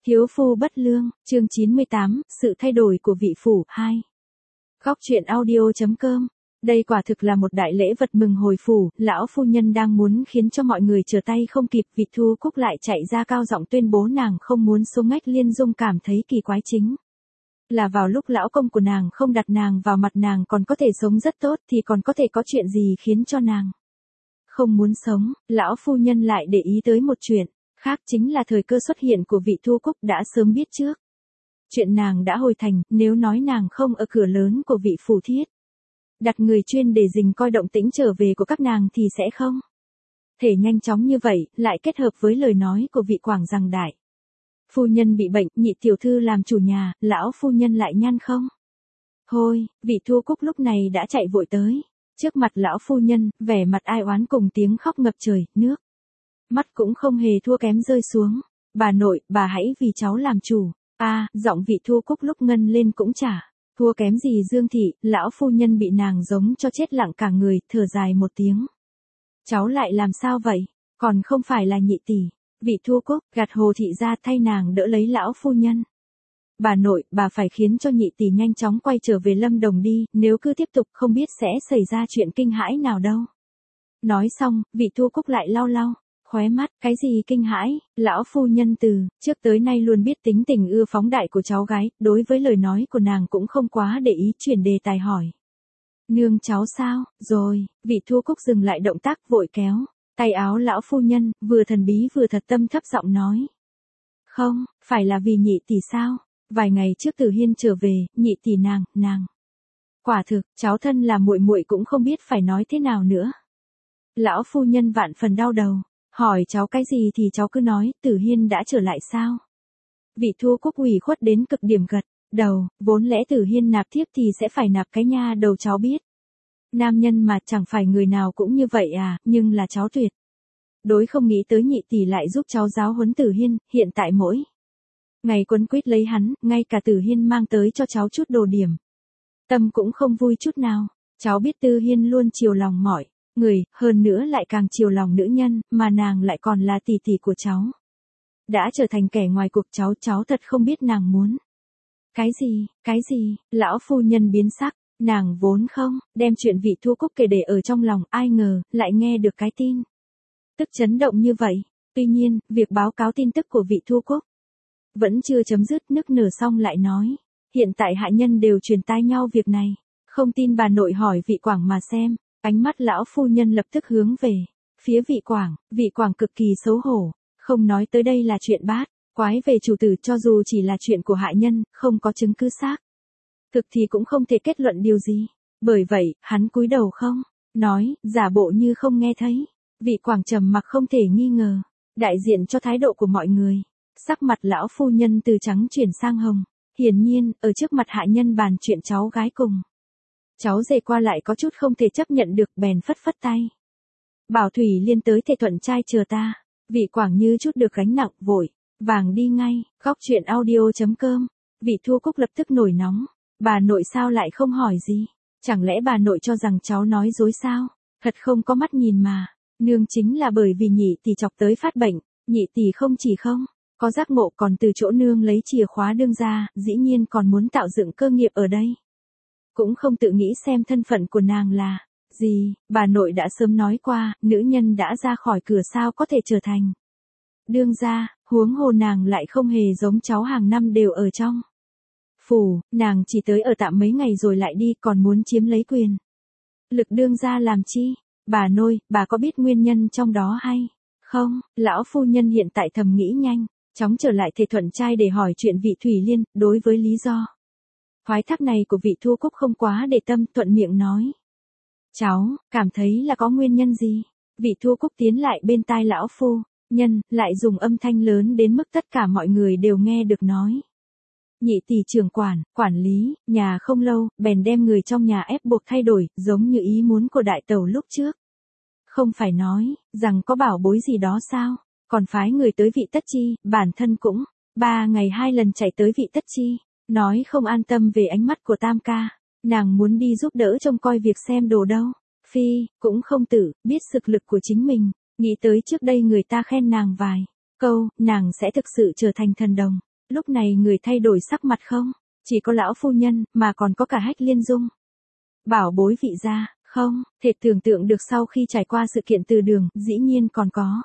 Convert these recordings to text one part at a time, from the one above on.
Thiếu phu bất lương, chương 98, sự thay đổi của vị phủ 2. Góc truyện audio.com. Đây quả thực là một đại lễ vật mừng hồi phủ, lão phu nhân đang muốn khiến cho mọi người trở tay không kịp, Vị Thu Cúc lại chạy ra cao giọng tuyên bố nàng không muốn số Ngách Liên Dung cảm thấy kỳ quái chính là vào lúc lão công của nàng không đặt nàng vào mặt nàng còn có thể sống rất tốt thì còn có thể có chuyện gì khiến cho nàng không muốn sống. Lão phu nhân lại để ý tới một chuyện khác, chính là thời cơ xuất hiện của Vị Thu Cúc đã sớm biết trước. Chuyện nàng đã hồi thành, nếu nói nàng không ở cửa lớn của vị phủ thiết đặt người chuyên để dình coi động tĩnh trở về của các nàng thì sẽ không thể nhanh chóng như vậy, lại kết hợp với lời nói của vị quảng rằng đại phu nhân bị bệnh, nhị tiểu thư làm chủ nhà, lão phu nhân lại nhăn không hôi. Vị Thu Cúc lúc này đã chạy vội tới trước mặt lão phu nhân, vẻ mặt ai oán cùng tiếng khóc ngập trời, nước mắt cũng không hề thua kém rơi xuống. Bà nội, bà hãy vì cháu làm chủ. Giọng Vị Thu Cúc lúc ngân lên cũng chả thua kém gì Dương thị. Lão phu nhân bị nàng giống cho chết lặng cả người, thở dài một tiếng. Cháu lại làm sao vậy? Còn không phải là nhị tỷ. Vị Thu Cúc gạt Hồ thị ra thay nàng đỡ lấy lão phu nhân. Bà nội, bà phải khiến cho nhị tỷ nhanh chóng quay trở về Lâm Đồng đi, nếu cứ tiếp tục không biết sẽ xảy ra chuyện kinh hãi nào đâu. Nói xong, Vị Thu Cúc lại lau lau khóe mắt, cái gì kinh hãi? Lão phu nhân từ trước tới nay luôn biết tính tình ưa phóng đại của cháu gái, đối với lời nói của nàng cũng không quá để ý, chuyển đề tài hỏi. Nương cháu sao, rồi? Vị Thu Cúc dừng lại động tác vội kéo tay áo lão phu nhân, vừa thần bí vừa thật tâm thấp giọng nói. Không, phải là vì nhị tỷ sao? Vài ngày trước Tử Hiên trở về, nhị tỷ nàng. Quả thực, cháu thân là muội muội cũng không biết phải nói thế nào nữa. Lão phu nhân vạn phần đau đầu. Hỏi cháu cái gì thì cháu cứ nói, Tử Hiên đã trở lại sao? Vị Thu Cúc ủy khuất đến cực điểm gật đầu, vốn lẽ Tử Hiên nạp thiếp thì sẽ phải nạp cái nha đầu cháu biết. Nam nhân mà chẳng phải người nào cũng như vậy nhưng là cháu tuyệt đối không nghĩ tới nhị tỷ lại giúp cháu giáo huấn Tử Hiên, hiện tại mỗi ngày quấn quýt lấy hắn, ngay cả Tử Hiên mang tới cho cháu chút đồ điểm. Tâm cũng không vui chút nào, cháu biết Tử Hiên luôn chiều lòng mọi người, hơn nữa lại càng chiều lòng nữ nhân, mà nàng lại còn là tỷ tỷ của cháu. Đã trở thành kẻ ngoài cuộc cháu thật không biết nàng muốn. Cái gì, lão phu nhân biến sắc, nàng vốn không đem chuyện Vị Thu Cúc kể để ở trong lòng, ai ngờ, lại nghe được cái tin tức chấn động như vậy. Tuy nhiên, việc báo cáo tin tức của Vị Thu Cúc vẫn chưa chấm dứt, nức nở xong lại nói. Hiện tại hạ nhân đều truyền tai nhau việc này, không tin bà nội hỏi Vị Quảng mà xem. Ánh mắt lão phu nhân lập tức hướng về phía Vị Quảng cực kỳ xấu hổ, không nói tới đây là chuyện bát quái về chủ tử, cho dù chỉ là chuyện của hạ nhân, không có chứng cứ xác thực thì cũng không thể kết luận điều gì. Bởi vậy, hắn cúi đầu không nói, giả bộ như không nghe thấy. Vị Quảng trầm mặc không thể nghi ngờ, đại diện cho thái độ của mọi người. Sắc mặt lão phu nhân từ trắng chuyển sang hồng, hiển nhiên, ở trước mặt hạ nhân bàn chuyện cháu gái cùng cháu rể qua lại có chút không thể chấp nhận được, bèn phất phất tay. Bảo Thủy Liên tới Thể Thuận trai chờ ta. Vị Quảng như chút được gánh nặng, vội vàng đi ngay. Góc truyện audio.com. Vị Thu Cúc lập tức nổi nóng. Bà nội sao lại không hỏi gì? Chẳng lẽ bà nội cho rằng cháu nói dối sao? Thật không có mắt nhìn mà. Nương chính là bởi vì nhị tỷ chọc tới phát bệnh, nhị tỷ không chỉ không có giác ngộ còn từ chỗ nương lấy chìa khóa đương ra, dĩ nhiên còn muốn tạo dựng cơ nghiệp ở đây. Cũng không tự nghĩ xem thân phận của nàng là gì. Bà nội đã sớm nói qua, nữ nhân đã ra khỏi cửa sao có thể trở thành đương gia, huống hồ nàng lại không hề giống cháu hàng năm đều ở trong phủ, nàng chỉ tới ở tạm mấy ngày rồi lại đi, còn muốn chiếm lấy quyền lực đương gia làm chi? Bà nội, bà có biết nguyên nhân trong đó hay không? Lão phu nhân hiện tại thầm nghĩ nhanh chóng trở lại Thể Thuận trai để hỏi chuyện Vị Thủy Liên. Đối với lý do thoái thác này của Vị Thu Cúc không quá để tâm, thuận miệng nói. Cháu cảm thấy là có nguyên nhân gì? Vị Thu Cúc tiến lại bên tai lão phu nhân, lại dùng âm thanh lớn đến mức tất cả mọi người đều nghe được nói. Nhị tỷ trưởng quản lý nhà không lâu, bèn đem người trong nhà ép buộc thay đổi, giống như ý muốn của đại tẩu lúc trước. Không phải nói rằng có bảo bối gì đó sao? Còn phái người tới Vị Tất Chi, bản thân cũng 3 ngày 2 lần chạy tới Vị Tất Chi. Nói không an tâm về ánh mắt của Tam ca, nàng muốn đi giúp đỡ trông coi việc xem đồ đâu. Phi, cũng không tự biết thực lực của chính mình, nghĩ tới trước đây người ta khen nàng vài câu, nàng sẽ thực sự trở thành thần đồng. Lúc này người thay đổi sắc mặt không? Chỉ có lão phu nhân, mà còn có cả Hách Liên Dung. Bảo bối vị gia, không, thể tưởng tượng được sau khi trải qua sự kiện từ đường, dĩ nhiên còn có.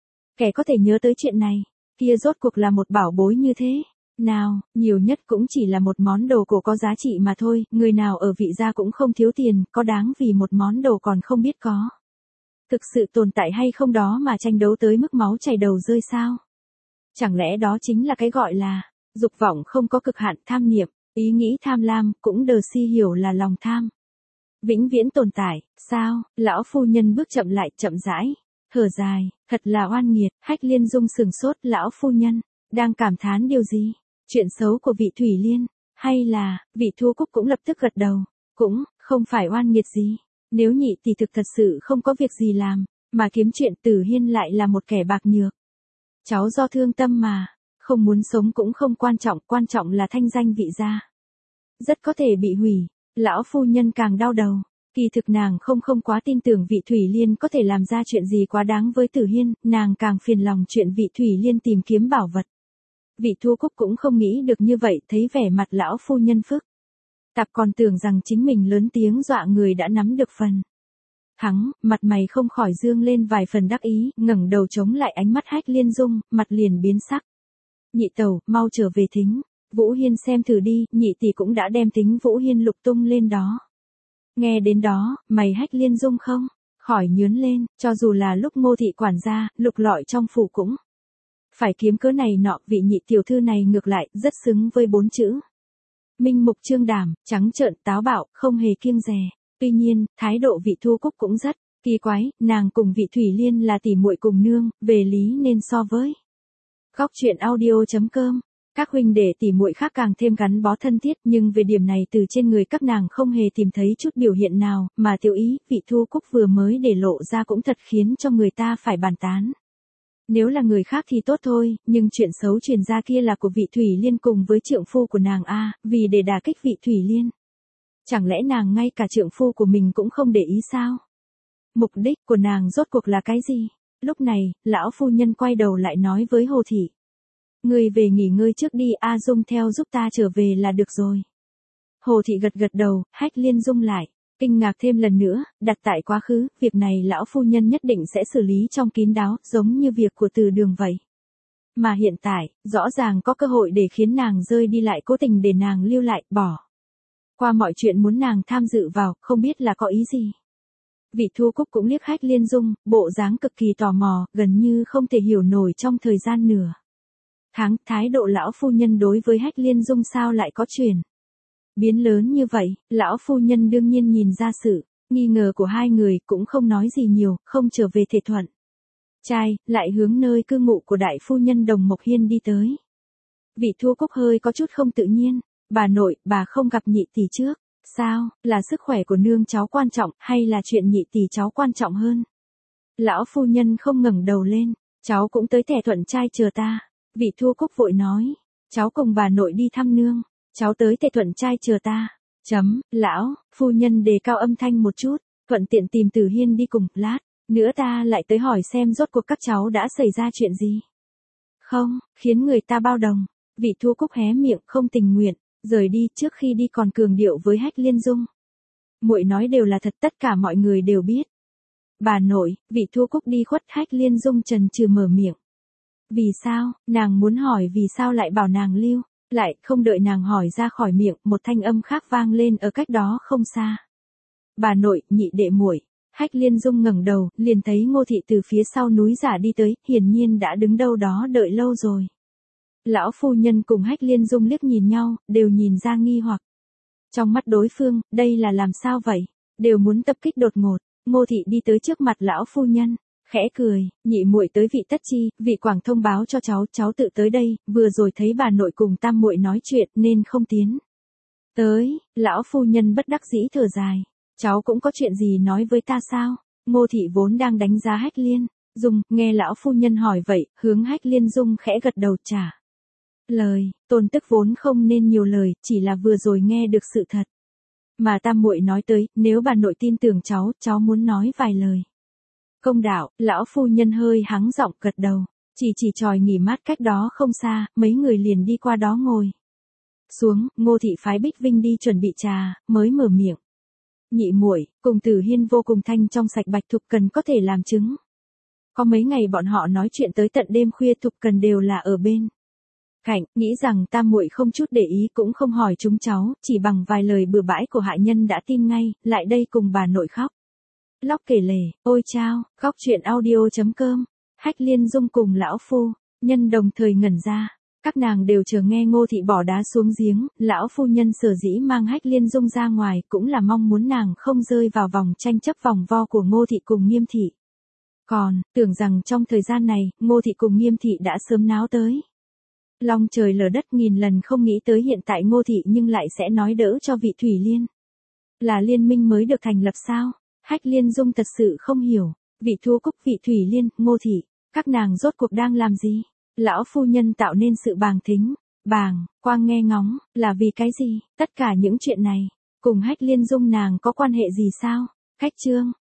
Kẻ có thể nhớ tới chuyện này, kia rốt cuộc là một bảo bối như thế. Nào, nhiều nhất cũng chỉ là một món đồ cổ có giá trị mà thôi, người nào ở vị gia cũng không thiếu tiền, có đáng vì một món đồ còn không biết có. Thực sự tồn tại hay không đó mà tranh đấu tới mức máu chảy đầu rơi sao? Chẳng lẽ đó chính là cái gọi là dục vọng không có cực hạn, tham niệm, ý nghĩ tham lam, cũng đờ si hiểu là lòng tham. Vĩnh viễn tồn tại, sao? Lão phu nhân bước chậm lại, chậm rãi, thở dài, thật là oan nghiệt. Hách Liên Dung sừng sốt, lão phu nhân đang cảm thán điều gì? Chuyện xấu của vị Thủy Liên, hay là vị Thu Cúc cũng lập tức gật đầu, cũng không phải oan nghiệt gì. Nếu nhị tỷ thực thật sự không có việc gì làm, mà kiếm chuyện, Tử Hiên lại là một kẻ bạc nhược. Cháu do thương tâm mà, không muốn sống cũng không quan trọng là thanh danh vị gia. Rất có thể bị hủy. Lão phu nhân càng đau đầu, kỳ thực nàng không quá tin tưởng vị Thủy Liên có thể làm ra chuyện gì quá đáng với Tử Hiên, nàng càng phiền lòng chuyện vị Thủy Liên tìm kiếm bảo vật. Vị Thu Cúc cũng không nghĩ được như vậy, thấy vẻ mặt lão phu nhân phức tạp còn tưởng rằng chính mình lớn tiếng dọa người đã nắm được phần thắng, mặt mày không khỏi dương lên vài phần đắc ý, ngẩng đầu chống lại ánh mắt Hách Liên Dung, mặt liền biến sắc. Nhị tẩu, mau trở về thính Vũ Hiên xem thử đi, nhị tỷ cũng đã đem tính Vũ Hiên lục tung lên đó. Nghe đến đó, mày Hách Liên Dung không khỏi nhướng lên, cho dù là lúc Ngô thị quản gia, lục lọi trong phủ cũng phải kiếm cớ này nọ, vị nhị tiểu thư này ngược lại rất xứng với 4 chữ. Minh mục trương đảm, trắng trợn, táo bạo, không hề kiêng dè. Tuy nhiên, thái độ vị Thu Cúc cũng rất kỳ quái, nàng cùng vị Thủy Liên là tỷ muội cùng nương, về lý nên so với. Góc truyện audio.com. Các huynh đệ tỷ muội khác càng thêm gắn bó thân thiết, nhưng về điểm này từ trên người các nàng không hề tìm thấy chút biểu hiện nào, mà tiểu ý, vị Thu Cúc vừa mới để lộ ra cũng thật khiến cho người ta phải bàn tán. Nếu là người khác thì tốt thôi, nhưng chuyện xấu truyền ra kia là của vị Thủy Liên cùng với trượng phu của nàng a, vì để đả kích vị Thủy Liên. Chẳng lẽ nàng ngay cả trượng phu của mình cũng không để ý sao? Mục đích của nàng rốt cuộc là cái gì? Lúc này, lão phu nhân quay đầu lại nói với Hồ Thị. Ngươi về nghỉ ngơi trước đi, A Dung theo giúp ta trở về là được rồi. Hồ Thị gật gật đầu, Hách Liên Dung lại kinh ngạc thêm lần nữa, đặt tại quá khứ, việc này lão phu nhân nhất định sẽ xử lý trong kín đáo, giống như việc của Từ Đường vậy. Mà hiện tại, rõ ràng có cơ hội để khiến nàng rơi đi lại cố tình để nàng lưu lại, bỏ qua mọi chuyện muốn nàng tham dự vào, không biết là có ý gì. Vị Thu Cúc cũng liếc Hách Liên Dung, bộ dáng cực kỳ tò mò, gần như không thể hiểu nổi trong thời gian nửa tháng, thái độ lão phu nhân đối với Hách Liên Dung sao lại có chuyển biến lớn như vậy. Lão phu nhân đương nhiên nhìn ra sự nghi ngờ của hai người, cũng không nói gì nhiều, không trở về thể thuận trai, lại hướng nơi cư ngụ của đại phu nhân Đồng Mộc Hiên đi tới. Vị Thu Cúc hơi có chút không tự nhiên, bà nội, bà không gặp nhị tỷ trước, sao, là sức khỏe của nương cháu quan trọng, hay là chuyện nhị tỷ cháu quan trọng hơn? Lão phu nhân không ngẩng đầu lên, cháu cũng tới thể thuận trai chờ ta. Vị Thu Cúc vội nói, cháu cùng bà nội đi thăm nương, cháu tới thể thuận trai chờ ta. Lão phu nhân đề cao âm thanh một chút, thuận tiện tìm Tử Hiên đi cùng, lát nữa ta lại tới hỏi xem rốt cuộc các cháu đã xảy ra chuyện gì. Không, khiến người ta bao đồng. Vị Thu Cúc hé miệng không tình nguyện, rời đi, trước khi đi còn cường điệu với Hách Liên Dung. Muội nói đều là thật, tất cả mọi người đều biết. Bà nội, vị Thu Cúc đi khuất, Hách Liên Dung chần chừ mở miệng. Vì sao, nàng muốn hỏi vì sao lại bảo nàng lưu, lại không đợi nàng hỏi ra khỏi miệng, một thanh âm khác vang lên ở cách đó không xa. Bà nội, nhị đệ muội. Hách Liên Dung ngẩng đầu, liền thấy Ngô Thị từ phía sau núi giả đi tới, hiển nhiên đã đứng đâu đó đợi lâu rồi. Lão phu nhân cùng Hách Liên Dung liếc nhìn nhau, đều nhìn ra nghi hoặc. Trong mắt đối phương, đây là làm sao vậy? Đều muốn tập kích đột ngột. Ngô Thị đi tới trước mặt lão phu nhân, khẽ cười, nhị muội tới vị tất chi, vị Quảng thông báo cho cháu tự tới đây, vừa rồi thấy bà nội cùng tam muội nói chuyện nên không tiến tới. Lão phu nhân bất đắc dĩ thở dài, cháu cũng có chuyện gì nói với ta sao? Ngô Thị vốn đang đánh giá Hách Liên Dung, nghe lão phu nhân hỏi vậy, hướng Hách Liên Dung khẽ gật đầu trả lời, tôn tức vốn không nên nhiều lời, chỉ là vừa rồi nghe được sự thật mà tam muội nói tới, nếu bà nội tin tưởng cháu muốn nói vài lời công đạo. Lão phu nhân hơi hắng giọng gật đầu, Chỉ tròi nghỉ mát cách đó không xa, mấy người liền đi qua đó ngồi xuống, Ngô thị phái Bích Vinh đi chuẩn bị trà, mới mở miệng. Nhị muội, cùng Tử Hiên vô cùng thanh trong sạch, Bạch Thục Cần có thể làm chứng. Có mấy ngày bọn họ nói chuyện tới tận đêm khuya, Thục Cần đều là ở bên cạnh, nghĩ rằng tam muội không chút để ý cũng không hỏi chúng cháu, chỉ bằng vài lời bừa bãi của hạ nhân đã tin ngay, lại đây cùng bà nội khóc lóc kể lể. Ôi chao, khóc chuyện audio.com. Hách Liên Dung cùng lão phu nhân đồng thời ngẩn ra. Các nàng đều chờ nghe Ngô thị bỏ đá xuống giếng, lão phu nhân sở dĩ mang Hách Liên Dung ra ngoài cũng là mong muốn nàng không rơi vào vòng tranh chấp vòng vo của Ngô thị cùng Nghiêm thị. Còn, tưởng rằng trong thời gian này, Ngô thị cùng Nghiêm thị đã sớm náo tới long trời lở đất, nghìn lần không nghĩ tới hiện tại Ngô thị nhưng lại sẽ nói đỡ cho vị Thủy Liên. Là liên minh mới được thành lập sao? Hách Liên Dung thật sự không hiểu. Vị Thu Cúc, vị Thủy Liên, Ngô thị, các nàng rốt cuộc đang làm gì? Lão phu nhân tạo nên sự bàng thính, bàng quang nghe ngóng, là vì cái gì? Tất cả những chuyện này, cùng Hách Liên Dung nàng có quan hệ gì sao? Khách chương,